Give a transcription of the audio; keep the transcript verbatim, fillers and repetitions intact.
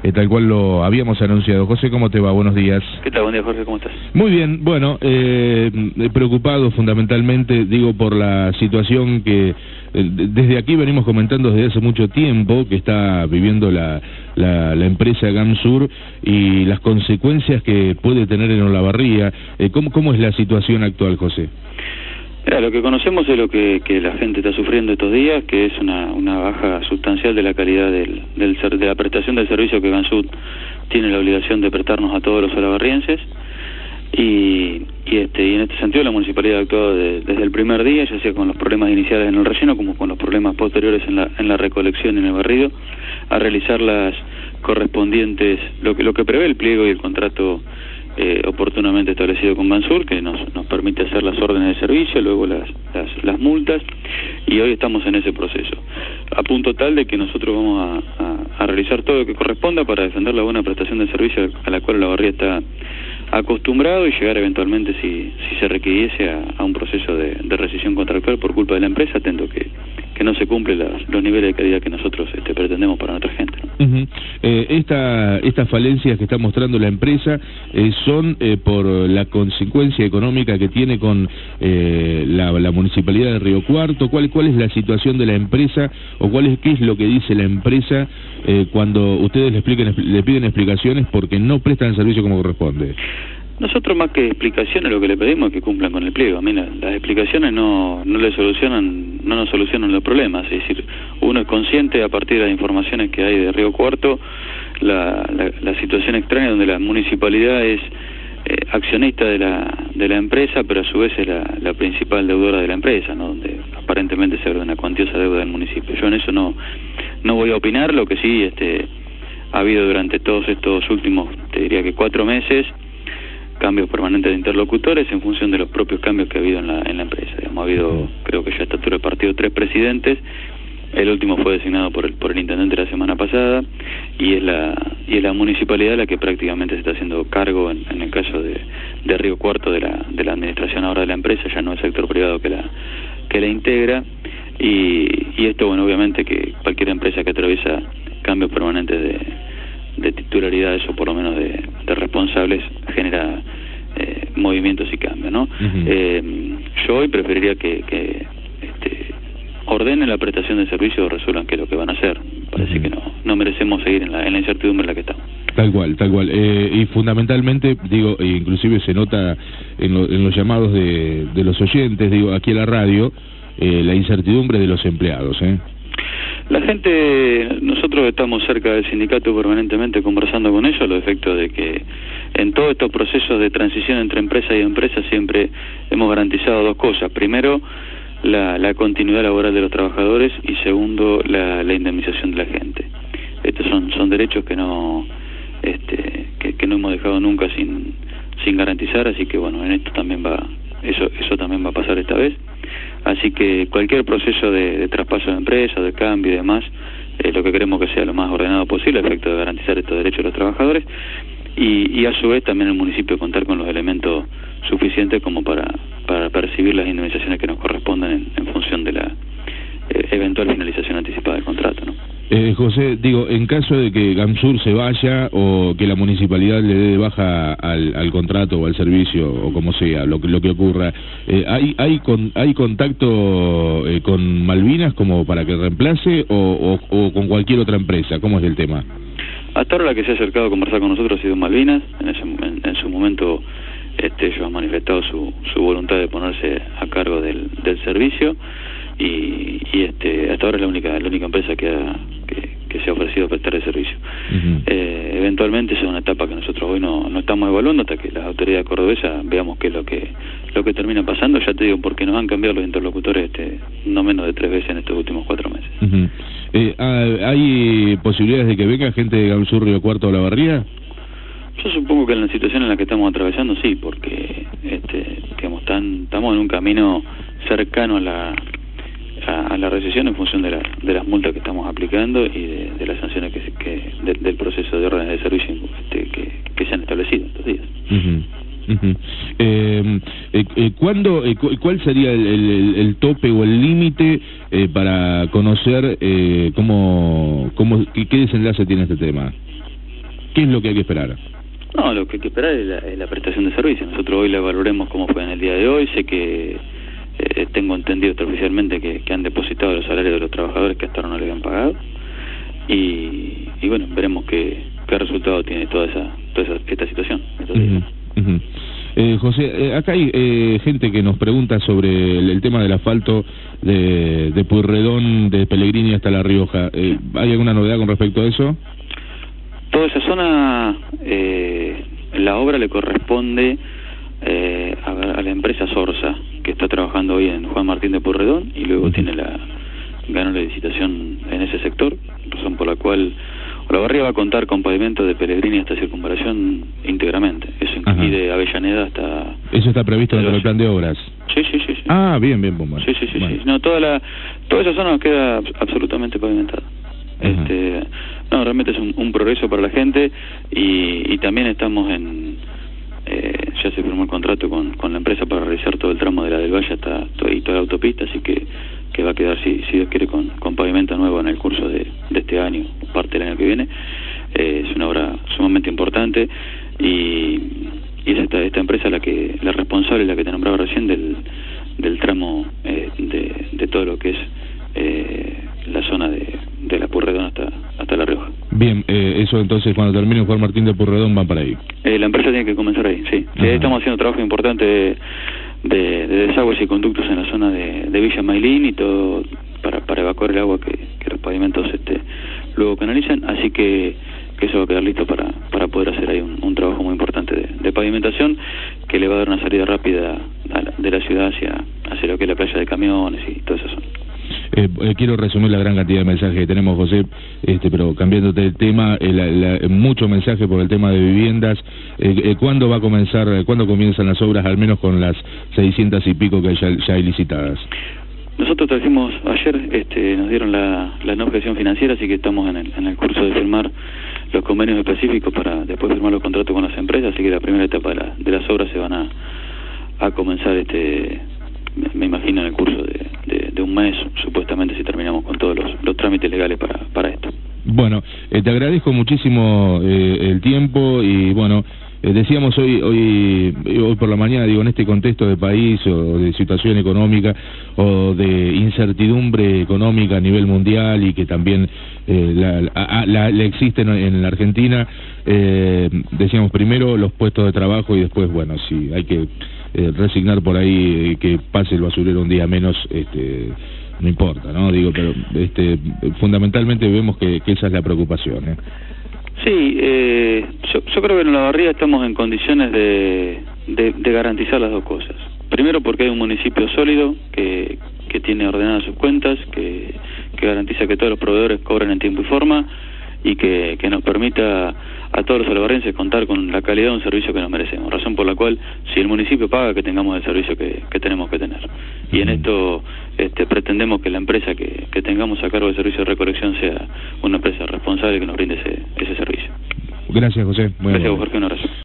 eh, tal cual lo habíamos anunciado. José, ¿cómo te va? Buenos días. ¿Qué tal? Buen día, Jorge, ¿cómo estás? Muy bien, bueno, eh, preocupado fundamentalmente, digo, por la situación que eh, desde aquí venimos comentando desde hace mucho tiempo, que está viviendo la, la, la empresa Gamsur y las consecuencias que puede tener en Olavarría. Eh, ¿cómo, ¿Cómo es la situación actual, José? Mira, lo que conocemos es lo que, que la gente está sufriendo estos días, que es una, una baja sustancial de la calidad del, del de la prestación del servicio que Gamsur tiene la obligación de prestarnos a todos los olavarrienses. Y, y, este, y en este sentido la municipalidad ha actuado de, desde el primer día, ya sea con los problemas iniciales en el relleno como con los problemas posteriores en la, en la recolección en el barrido, a realizar las correspondientes, lo que, lo que prevé el pliego y el contrato eh, oportunamente establecido con Gamsur, que nos, nos permite hacer las órdenes de servicio, luego las, las, las multas, y hoy estamos en ese proceso, a punto tal de que nosotros vamos a, a, a realizar todo lo que corresponda para defender la buena prestación de servicio a la cual Olavarría está acostumbrado y llegar eventualmente, si, si se requiriese, a, a un proceso de, de rescisión contractual por culpa de la empresa, atento que, que no se cumplen las, los niveles de calidad que nosotros este, pretendemos para nuestra gente, ¿no? Uh-huh. eh, esta, estas falencias que está mostrando la empresa eh, son eh, por la consecuencia económica que tiene con eh, la, la municipalidad de Río Cuarto. ¿Cuál, cuál es la situación de la empresa o cuál es, qué es lo que dice la empresa eh, cuando ustedes le, expliquen, le piden explicaciones porque no prestan el servicio como corresponde? Nosotros, más que explicaciones, lo que le pedimos es que cumplan con el pliego. Mira, las explicaciones no no le solucionan, no nos solucionan los problemas. Es decir, uno es consciente a partir de las informaciones que hay de Río Cuarto, la, la, la situación extraña donde la municipalidad es eh, accionista de la de la empresa, pero a su vez es la, la principal deudora de la empresa, ¿no? Donde aparentemente se abre una cuantiosa deuda del municipio. Yo en eso no no voy a opinar. Lo que sí este ha habido durante todos estos últimos, te diría que cuatro meses, cambios permanentes de interlocutores en función de los propios cambios que ha habido en la, en la empresa. Digamos, ha habido, creo que ya a esta altura del partido, tres presidentes. El último fue designado por el por el intendente la semana pasada y es la y es la municipalidad la que prácticamente se está haciendo cargo en, en el caso de, de Río Cuarto de la de la administración ahora de la empresa. Ya no es el sector privado que la que la integra y, y esto, bueno, obviamente que cualquier empresa que atraviesa cambios permanentes de de titularidades o por lo menos de, de responsables genera eh, movimientos y cambios, ¿no? Uh-huh. eh, yo hoy preferiría que, que este, ordenen la prestación de servicio o resuelvan qué es lo que van a hacer. Parece uh-huh. que no no merecemos seguir en la, en la incertidumbre en la que estamos. Tal cual, tal cual. Eh, y fundamentalmente, digo, e inclusive se nota en, lo, en los llamados de, de los oyentes, digo, aquí a la radio, eh, la incertidumbre de los empleados, ¿eh? La gente, nosotros estamos cerca del sindicato permanentemente conversando con ellos a los efectos de que en todos estos procesos de transición entre empresa y empresa siempre hemos garantizado dos cosas. Primero, la, la continuidad laboral de los trabajadores y segundo, la, la indemnización de la gente. Estos son, son derechos que no este, que, que no hemos dejado nunca sin, sin garantizar, así que bueno, en esto también va, eso, eso también va a pasar esta vez. Así que cualquier proceso de, de traspaso de empresa, de cambio y demás, eh, lo que queremos que sea lo más ordenado posible, a efecto de garantizar estos derechos de los trabajadores y, y a su vez también el municipio contar con los elementos suficientes como para, para percibir las indemnizaciones que nos corresponden en, en función de la eh, eventual finalización anticipada del contrato, ¿no? Eh, José, digo, en caso de que Gamsur se vaya o que la municipalidad le dé de baja al, al contrato o al servicio o como sea, lo que lo que ocurra, eh, ¿hay hay con, hay contacto eh, con Malvinas como para que reemplace o, o, o con cualquier otra empresa? ¿Cómo es el tema? Hasta ahora la que se ha acercado a conversar con nosotros ha sido Malvinas. En, ese, en, en su momento este, ellos han manifestado su, su voluntad de ponerse a cargo del, del servicio y, y este hasta ahora es la única la única empresa que ha que, que se ha ofrecido a prestar el servicio. Uh-huh. eh, eventualmente esa es una etapa que nosotros hoy no, no estamos evaluando hasta que las autoridades cordobesas veamos qué es lo que lo que termina pasando. Ya te digo, porque nos han cambiado los interlocutores este, no menos de tres veces en estos últimos cuatro meses. Uh-huh. eh, ¿Hay posibilidades de que venga gente de Gamsur, Río Cuarto o Olavarría? Yo supongo que en la situación en la que estamos atravesando sí, porque este, digamos, tan, estamos en un camino cercano a la a, a la recesión en función de, la, de las multas que estamos aplicando y de, de las sanciones que, que de, del proceso de órdenes de servicio este, que, que se han establecido estos días. Uh-huh. Uh-huh. eh, eh, ¿cuándo, eh, ¿Cuál sería el, el, el tope o el límite eh, para conocer eh, cómo, cómo qué, qué desenlace tiene este tema? ¿Qué es lo que hay que esperar? No, lo que hay que esperar es la, es la prestación de servicio. Nosotros hoy la valoremos como fue en el día de hoy. Sé que eh, tengo entendido extraoficialmente que, que han depositado los salarios de los trabajadores que hasta ahora no le habían pagado. Y, y bueno, veremos qué, qué resultado tiene toda esa, toda esa esta situación. Uh-huh, uh-huh. Eh, José, eh, acá hay eh, gente que nos pregunta sobre el, el tema del asfalto de, de Pueyrredón, de Pellegrini hasta La Rioja. Eh, ¿Hay alguna novedad con respecto a eso? Toda esa zona, eh, la obra le corresponde eh, a, a la empresa Sorsa, que está trabajando hoy en Juan Martín de Pueyrredón, y luego uh-huh. tiene la ganó la licitación en ese sector, razón por la cual Olavarría va a contar con pavimento de Pellegrini hasta Circunvalación íntegramente. Eso incluye Avellaneda hasta... ¿Eso está previsto dentro del plan de obras? Sí, sí, sí. sí. Ah, bien, bien, bueno. Sí, sí, sí, bueno. sí. No, toda la toda esa zona queda absolutamente pavimentada. Uh-huh. Este, no, realmente es un, un progreso para la gente y, y también estamos en... Eh, ya se firmó el contrato con, con la empresa para realizar todo el tramo de la del Valle hasta toda, y toda la autopista, así que que va a quedar, si, si Dios quiere, con, con pavimento nuevo en el curso de, de este año, parte del año que viene. Eh, es una obra sumamente importante y, y es esta, esta empresa la que la responsable, la que te nombraba recién, del, del tramo eh, de, de todo lo que es eh, la zona de, de la Pueyrredón hasta, hasta La Rioja. Bien, eh, eso entonces cuando termine Juan Martín de Pueyrredón van para ahí. Eh, la empresa tiene que comenzar ahí, sí. sí estamos haciendo trabajo importante de, de, de desagües y conductos en la zona de, de Villa Mailín y todo para, para evacuar el agua que, que los pavimentos este, luego canalizan, así que, que eso va a quedar listo para, para poder hacer ahí un, un trabajo muy importante de, de pavimentación que le va a dar una salida rápida a la, de la ciudad hacia, hacia lo que es la playa de camiones y toda esa zona. Eh, eh, quiero resumir la gran cantidad de mensajes que tenemos, José, este, pero cambiándote el tema, eh, la, la, mucho mensaje por el tema de viviendas. Eh, eh, ¿Cuándo va a comenzar, eh, cuándo comienzan las obras, al menos con las seiscientas y pico que ya, ya hay licitadas? Nosotros trajimos ayer, este, nos dieron la, la no objeción financiera, así que estamos en el, en el curso de firmar los convenios específicos para después firmar los contratos con las empresas, así que la primera etapa de, la, de las obras se van a, a comenzar, este, me imagino, en el curso de, de, de un mes, supuestamente, si terminamos con todos los, los trámites legales para, para esto. Bueno, eh, te agradezco muchísimo eh, el tiempo y bueno, eh, decíamos hoy, hoy hoy por la mañana, digo, en este contexto de país o de situación económica o de incertidumbre económica a nivel mundial y que también eh, la, la, la, la existe en, en la Argentina, eh, decíamos primero los puestos de trabajo y después, bueno, si hay que eh, resignar por ahí eh, que pase el basurero un día menos, este no importa, ¿no? Digo, pero este fundamentalmente vemos que, que esa es la preocupación, ¿eh? Sí, eh, yo, yo creo que en Olavarría estamos en condiciones de, de, de garantizar las dos cosas. Primero porque hay un municipio sólido que, que tiene ordenadas sus cuentas, que, que garantiza que todos los proveedores cobren en tiempo y forma y que, que nos permita a todos los olavarrenses contar con la calidad de un servicio que nos merecemos, razón por la cual si el municipio paga, que tengamos el servicio que, que tenemos que tener. Y en esto este, pretendemos que la empresa que, que tengamos a cargo del servicio de recolección sea una empresa responsable que nos brinde ese, ese servicio. Gracias, José. Muy Gracias, Jorge, un abrazo.